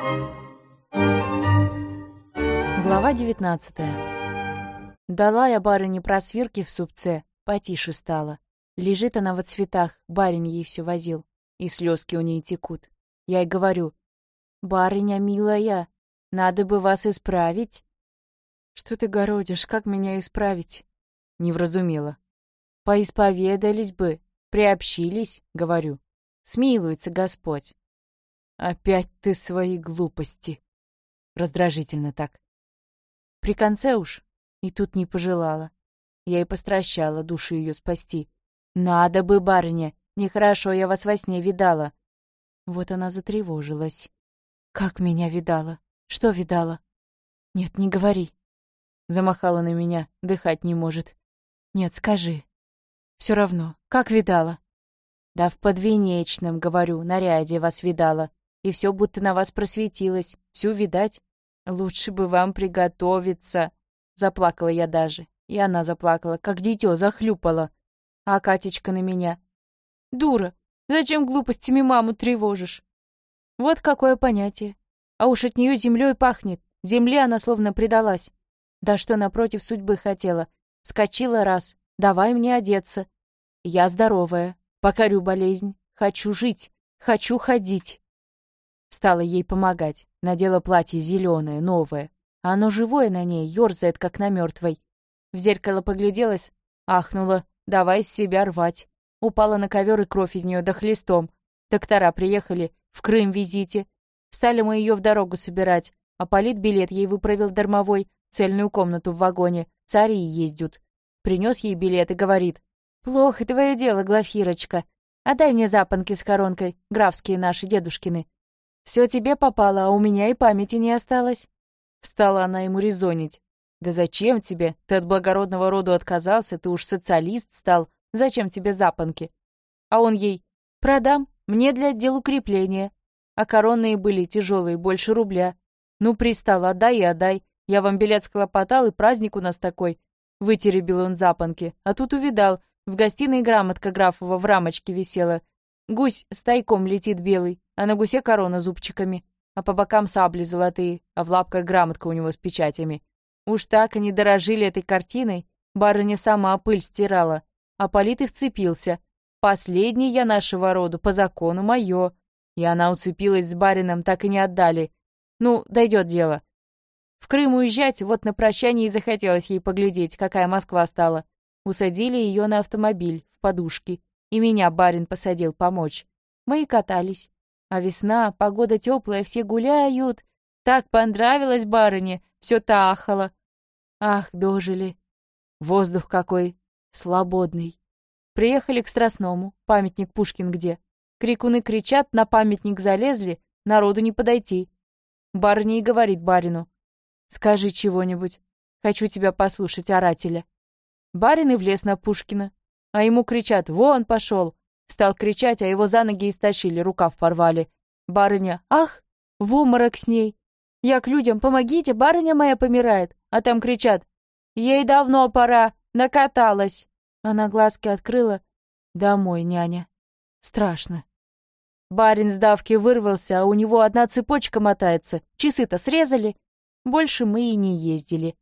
Глава 19. Дала я барыне просвирки в супце, потише стало. Лежит она во цветах, барин ей все возил, и слезки у ней текут. Я ей говорю: «Барыня милая, надо бы вас исправить». «Что ты городишь, как меня исправить?» Не вразумела. «Поисповедались бы, приобщились, — говорю, — смилуется Господь». «Опять ты свои глупости!» Раздражительно так. При конце уж и тут не пожелала. Я и постращала душу ее спасти. «Надо бы, барыня, нехорошо я вас во сне видала». Вот она затревожилась. «Как меня видала? Что видала?» «Нет, не говори». Замахала на меня, дыхать не может. «Нет, скажи. Все равно, как видала?» «Да в подвенечном, говорю, наряде вас видала, и все будто на вас просветилось, всю видать. Лучше бы вам приготовиться». Заплакала я даже, и она заплакала, как дитё, захлюпала. А Катечка на меня: «Дура, зачем глупостями маму тревожишь?» Вот какое понятие. А уж от нее землей пахнет. Земле она словно предалась. Да что напротив судьбы хотела. Вскочила раз: «Давай мне одеться». Я здоровая, покорю болезнь. Хочу жить, хочу ходить. Стала ей помогать. Надела платье зеленое, новое. А оно живое на ней, ёрзает, как на мертвой. В зеркало погляделась, ахнула: «Давай с себя рвать». Упала на ковер, и кровь из нее дохлестом. Доктора приехали, в Крым визите. Стали мы ее в дорогу собирать, а политбилет ей выправил дармовой, цельную комнату в вагоне, цари ездят. Принес ей билет и говорит: «Плохо твое дело, Глафирочка. Отдай мне запонки с коронкой, графские наши, дедушкины. Все тебе попало, а у меня и памяти не осталось». Стала она ему резонить: «Да зачем тебе? Ты от благородного роду отказался, ты уж социалист стал. Зачем тебе запонки?» А он ей: «Продам, мне для дел укрепления». А коронные были тяжелые, больше рубля. Ну, пристал: «Отдай и отдай. Я вам билет схлопотал, и праздник у нас такой». Вытеребил он запонки, а тут увидал: в гостиной грамотка графова в рамочке висела. Гусь с тайком летит белый, а на гусе корона зубчиками, а по бокам сабли золотые, а в лапках грамотка у него с печатями. Уж так они дорожили этой картиной, барыня сама пыль стирала. А Полит и вцепился: «Последний я нашего роду, по закону мое». И она уцепилась с барином, так и не отдали. Ну, дойдет дело. В Крым уезжать, вот на прощание и захотелось ей поглядеть, какая Москва стала. Усадили ее на автомобиль, в подушки, и меня барин посадил помочь. Мы и катались. А весна, погода теплая, все гуляют. Так понравилось барыне, все тахало. Ах, дожили. Воздух какой свободный. Приехали к Страстному, памятник Пушкин где. Крикуны кричат, на памятник залезли, народу не подойти. Барыня и говорит барину: «Скажи чего-нибудь, хочу тебя послушать, орателя». Барин и влез на Пушкина, а ему кричат: «Вон пошел!» Стал кричать, а его за ноги истощили, рукав порвали. Барыня: «Ах, в обморок с ней! Я к людям: помогите, барыня моя помирает!» А там кричат: «Ей давно пора, накаталась!» Она глазки открыла: «Домой, няня. Страшно». Барин с давки вырвался, а у него одна цепочка мотается. Часы-то срезали. Больше мы и не ездили.